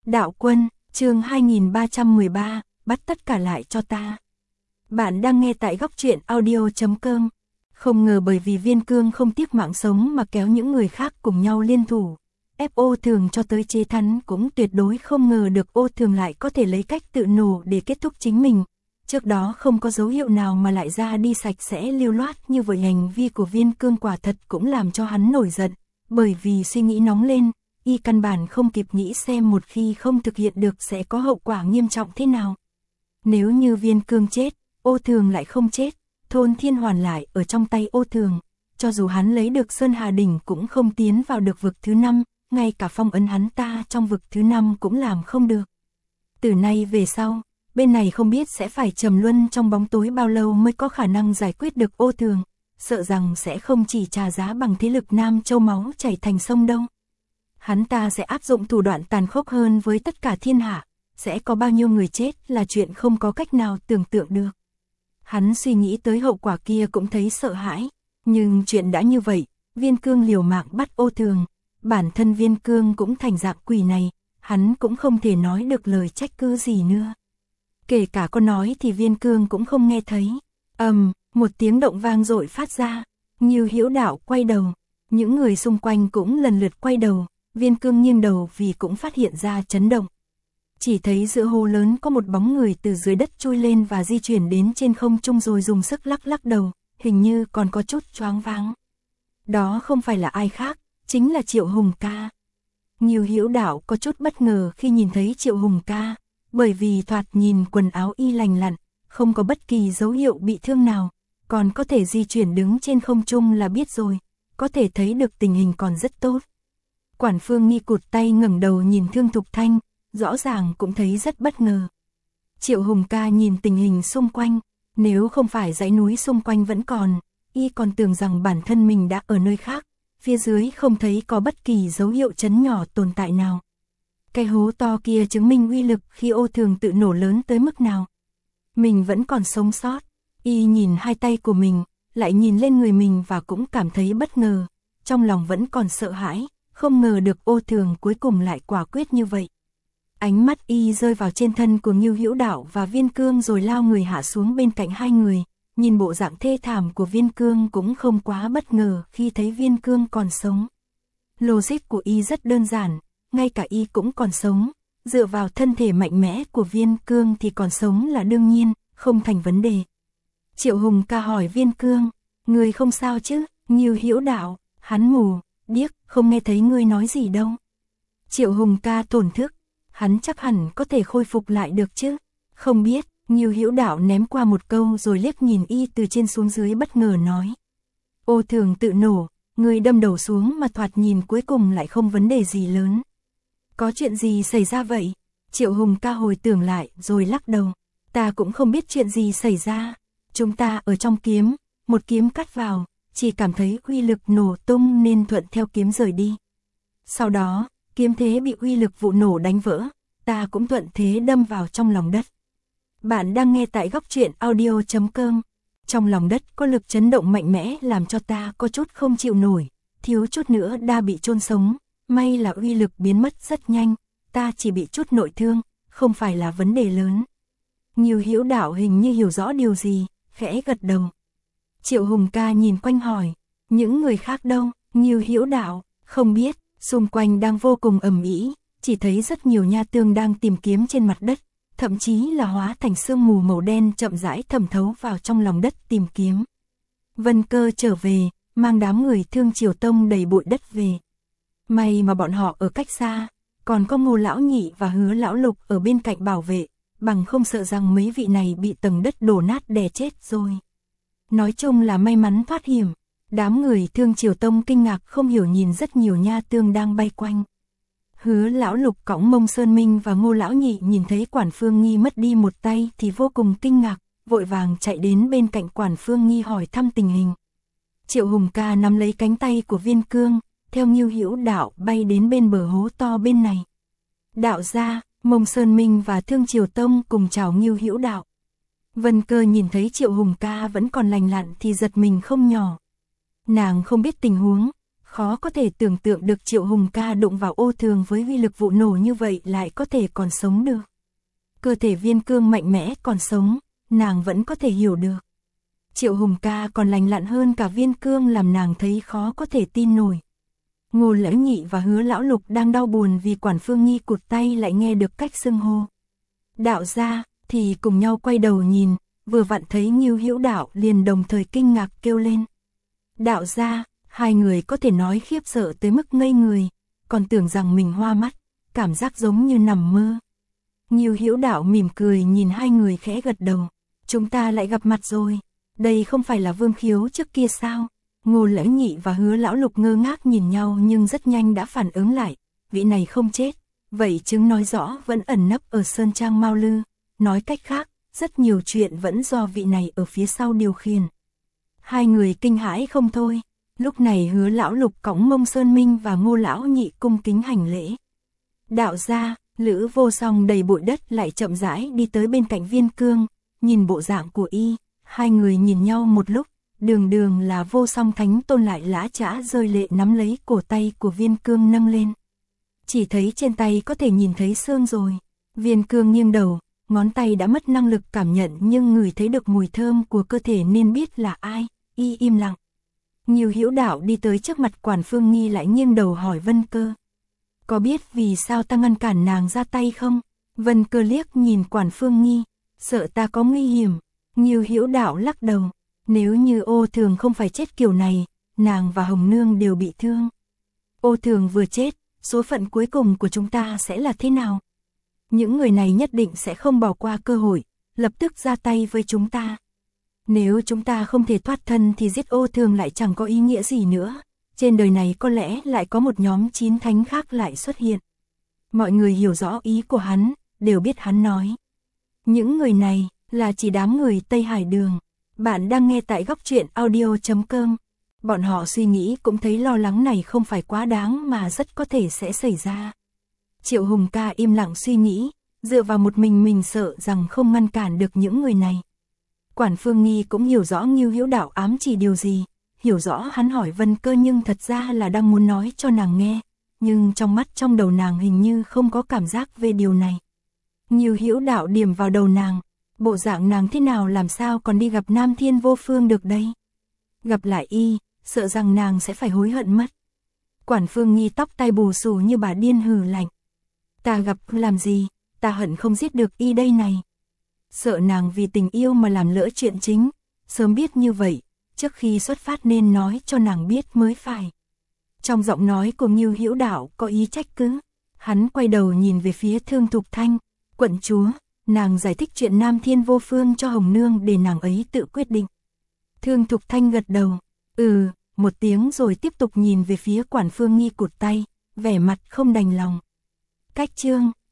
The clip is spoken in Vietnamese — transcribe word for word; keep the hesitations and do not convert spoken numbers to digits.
Đạo Quân, chương hai nghìn ba trăm mười ba, bắt tất cả lại cho ta. Bạn đang nghe tại góc truyện audio chấm com. Không ngờ bởi vì Viên Cương không tiếc mạng sống mà kéo những người khác cùng nhau liên thủ, ép Ô Thường cho tới chế thắng, cũng tuyệt đối không ngờ được Ô Thường lại có thể lấy cách tự nổ để kết thúc chính mình. Trước đó không có dấu hiệu nào mà lại ra đi sạch sẽ lưu loát như vậy. Hành vi của Viên Cương quả thật cũng làm cho hắn nổi giận, bởi vì suy nghĩ nóng lên, y căn bản không kịp nghĩ xem một khi không thực hiện được sẽ có hậu quả nghiêm trọng thế nào. Nếu như Viên Cương chết, Ô Thường lại không chết, thôn Thiên Hoàn lại ở trong tay Ô Thường, cho dù hắn lấy được Sơn Hà Đỉnh cũng không tiến vào được vực thứ năm, ngay cả phong ấn hắn ta trong vực thứ năm cũng làm không được. Từ nay về sau, bên này không biết sẽ phải trầm luân trong bóng tối bao lâu mới có khả năng giải quyết được Ô Thường, sợ rằng sẽ không chỉ trả giá bằng thế lực Nam Châu máu chảy thành sông đâu. Hắn ta sẽ áp dụng thủ đoạn tàn khốc hơn với tất cả thiên hạ, sẽ có bao nhiêu người chết là chuyện không có cách nào tưởng tượng được. Hắn suy nghĩ tới hậu quả kia cũng thấy sợ hãi, nhưng chuyện đã như vậy, Viên Cương liều mạng bắt Ô Thường, bản thân Viên Cương cũng thành dạng quỷ này, hắn cũng không thể nói được lời trách cứ gì nữa. Kể cả có nói thì Viên Cương cũng không nghe thấy. Ầm, um, một tiếng động vang dội phát ra, Ngưu Hữu Đạo quay đầu, những người xung quanh cũng lần lượt quay đầu, Viên Cương nghiêng đầu vì cũng phát hiện ra chấn động. Chỉ thấy giữa hồ lớn có một bóng người từ dưới đất trôi lên và di chuyển đến trên không trung rồi dùng sức lắc lắc đầu, hình như còn có chút choáng váng. Đó không phải là ai khác, chính là Triệu Hùng Ca. Ngưu Hữu Đạo có chút bất ngờ khi nhìn thấy Triệu Hùng Ca, bởi vì thoạt nhìn quần áo y lành lặn, không có bất kỳ dấu hiệu bị thương nào, còn có thể di chuyển đứng trên không trung là biết rồi, có thể thấy được tình hình còn rất tốt. Quản Phương Nghi cụt tay ngẩng đầu nhìn Thương Thục Thanh, rõ ràng cũng thấy rất bất ngờ. Triệu Hùng Ca nhìn tình hình xung quanh, nếu không phải dãy núi xung quanh vẫn còn, y còn tưởng rằng bản thân mình đã ở nơi khác, phía dưới không thấy có bất kỳ dấu hiệu chấn nhỏ tồn tại nào. Cái hố to kia chứng minh uy lực khi Ô Thường tự nổ lớn tới mức nào. Mình vẫn còn sống sót, y nhìn hai tay của mình, lại nhìn lên người mình và cũng cảm thấy bất ngờ, trong lòng vẫn còn sợ hãi, không ngờ được Ô Thường cuối cùng lại quả quyết như vậy. Ánh mắt y rơi vào trên thân của Ngưu Hữu Đạo và Viên Cương rồi lao người hạ xuống bên cạnh hai người, nhìn bộ dạng thê thảm của Viên Cương cũng không quá bất ngờ khi thấy Viên Cương còn sống. Logic của y rất đơn giản, ngay cả y cũng còn sống, dựa vào thân thể mạnh mẽ của Viên Cương thì còn sống là đương nhiên, không thành vấn đề. Triệu Hùng Ca hỏi Viên Cương, người không sao chứ? Ngưu Hữu Đạo, hắn mù, điếc, không nghe thấy ngươi nói gì đâu. Triệu Hùng Ca tổn thức, hắn chắc hẳn có thể khôi phục lại được chứ? Không biết, Ngưu Hữu Đạo ném qua một câu rồi liếc nhìn y từ trên xuống dưới bất ngờ nói. Ô Thường tự nổ, người đâm đầu xuống mà thoạt nhìn cuối cùng lại không vấn đề gì lớn. Có chuyện gì xảy ra vậy? Triệu Hùng Ca hồi tưởng lại rồi lắc đầu. Ta cũng không biết chuyện gì xảy ra. Chúng ta ở trong kiếm, một kiếm cắt vào, chỉ cảm thấy uy lực nổ tung nên thuận theo kiếm rời đi. Sau đó, kiếm thế bị uy lực vụ nổ đánh vỡ, ta cũng thuận thế đâm vào trong lòng đất. Bạn đang nghe tại góc truyện audio chấm com. Trong lòng đất có lực chấn động mạnh mẽ làm cho ta có chút không chịu nổi, thiếu chút nữa đã bị chôn sống, may là uy lực biến mất rất nhanh, ta chỉ bị chút nội thương, không phải là vấn đề lớn. Ngưu Hữu Đạo hình như hiểu rõ điều gì, khẽ gật đầu. Triệu Hùng Ca nhìn quanh hỏi, những người khác đâu? Ngưu Hữu Đạo, không biết, xung quanh đang vô cùng ầm ĩ, chỉ thấy rất nhiều nha tương đang tìm kiếm trên mặt đất, thậm chí là hóa thành sương mù màu đen chậm rãi thẩm thấu vào trong lòng đất tìm kiếm. Vân Cơ trở về, mang đám người Thương Triều Tông đầy bụi đất về. May mà bọn họ ở cách xa, còn có Ngô Lão Nhị và Hứa Lão Lục ở bên cạnh bảo vệ, bằng không sợ rằng mấy vị này bị tầng đất đổ nát đè chết rồi. Nói chung là may mắn thoát hiểm. Đám người Thương Triều Tông kinh ngạc không hiểu nhìn rất nhiều nha tương đang bay quanh. Hứa Lão Lục cõng Mông Sơn Minh và Ngô Lão Nhị nhìn thấy Quản Phương Nghi mất đi một tay thì vô cùng kinh ngạc, vội vàng chạy đến bên cạnh Quản Phương Nghi hỏi thăm tình hình. Triệu Hùng Ca nắm lấy cánh tay của Viên Cương, theo Ngưu Hữu Đạo bay đến bên bờ hố to bên này. Đạo gia, Mông Sơn Minh và Thương Triều Tông cùng chào Ngưu Hữu Đạo. Vân Cơ nhìn thấy Triệu Hùng Ca vẫn còn lành lặn thì giật mình không nhỏ. Nàng không biết tình huống, Khó có thể tưởng tượng được Triệu Hùng ca đụng vào Ô Thường với uy lực vụ nổ như vậy lại có thể còn sống được. Cơ thể Viên Cương mạnh mẽ còn sống, nàng vẫn có thể hiểu được. Triệu Hùng ca còn lành lặn hơn cả Viên Cương làm nàng thấy khó có thể tin nổi. Ngô Lão Nhị và Hứa Lão Lục đang đau buồn vì Quản Phương Nghi cụt tay lại nghe được cách xưng hô đạo gia, thì cùng nhau quay đầu nhìn, vừa vặn thấy Ngưu Hữu Đạo liền đồng thời kinh ngạc kêu lên. Đạo gia, hai người có thể nói khiếp sợ tới mức ngây người, còn tưởng rằng mình hoa mắt, cảm giác giống như nằm mơ. Ngưu Hữu Đạo mỉm cười nhìn hai người khẽ gật đầu. Chúng ta lại gặp mặt rồi, đây không phải là Vương Khiếu trước kia sao? Ngô Lão Nhị và Hứa Lão Lục ngơ ngác nhìn nhau nhưng rất nhanh đã phản ứng lại, vị này không chết, vậy chứng nói rõ vẫn ẩn nấp ở Sơn Trang Mao Lư, nói cách khác, rất nhiều chuyện vẫn do vị này ở phía sau điều khiển. Hai người kinh hãi không thôi, lúc này Hứa Lão Lục cõng Mông Sơn Minh và Ngô Lão Nhị cung kính hành lễ. Đạo gia, Lữ Vô Song đầy bụi đất lại chậm rãi đi tới bên cạnh Viên Cương, nhìn bộ dạng của y, hai người nhìn nhau một lúc. Đường đường là Vô Song Thánh Tôn lại lã chã rơi lệ nắm lấy cổ tay của Viên Cương nâng lên. Chỉ thấy trên tay có thể nhìn thấy xương rồi. Viên Cương nghiêng đầu, ngón tay đã mất năng lực cảm nhận nhưng ngửi thấy được mùi thơm của cơ thể nên biết là ai, y im lặng. Ngưu Hữu Đạo đi tới trước mặt Quản Phương Nghi lại nghiêng đầu hỏi Vân Cơ. Có biết vì sao ta ngăn cản nàng ra tay không? Vân Cơ liếc nhìn Quản Phương Nghi, sợ ta có nguy hiểm. Ngưu Hữu Đạo lắc đầu. Nếu như Ô Thường không phải chết kiểu này, nàng và Hồng Nương đều bị thương. Ô Thường vừa chết, số phận cuối cùng của chúng ta sẽ là thế nào? Những người này nhất định sẽ không bỏ qua cơ hội, lập tức ra tay với chúng ta. Nếu chúng ta không thể thoát thân thì giết Ô Thường lại chẳng có ý nghĩa gì nữa. Trên đời này có lẽ lại có một nhóm chín thánh khác lại xuất hiện. Mọi người hiểu rõ ý của hắn, đều biết hắn nói. Những người này là chỉ đám người Tây Hải Đường. Bạn đang nghe tại góc truyện audio chấm com. Bọn họ suy nghĩ cũng thấy lo lắng này không phải quá đáng mà rất có thể sẽ xảy ra. Triệu Hùng ca im lặng suy nghĩ, dựa vào một mình mình sợ rằng không ngăn cản được những người này. Quản Phương Nghi cũng hiểu rõ Ngưu Hữu Đạo ám chỉ điều gì, hiểu rõ hắn hỏi Vân Cơ nhưng thật ra là đang muốn nói cho nàng nghe, nhưng trong mắt trong đầu nàng hình như không có cảm giác về điều này. Ngưu Hữu Đạo điểm vào đầu nàng. Bộ dạng nàng thế nào làm sao còn đi gặp Nam Thiên Vô Phương được đây? Gặp lại y, sợ rằng nàng sẽ phải hối hận mất. Quản Phương Nghi tóc tai bù xù như bà điên hừ lạnh. Ta gặp làm gì, ta hận không giết được y đây này. Sợ nàng vì tình yêu mà làm lỡ chuyện chính, sớm biết như vậy, trước khi xuất phát nên nói cho nàng biết mới phải. Trong giọng nói của Ngưu Hữu Đạo có ý trách cứ, hắn quay đầu nhìn về phía Thương Thục Thanh, quận chúa. Nàng giải thích chuyện Nam Thiên Vô Phương cho Hồng Nương để nàng ấy tự quyết định. Thương Thục Thanh gật đầu, ừ, một tiếng rồi tiếp tục nhìn về phía Quản Phương Nghi cụt tay, vẻ mặt không đành lòng. Cách chương,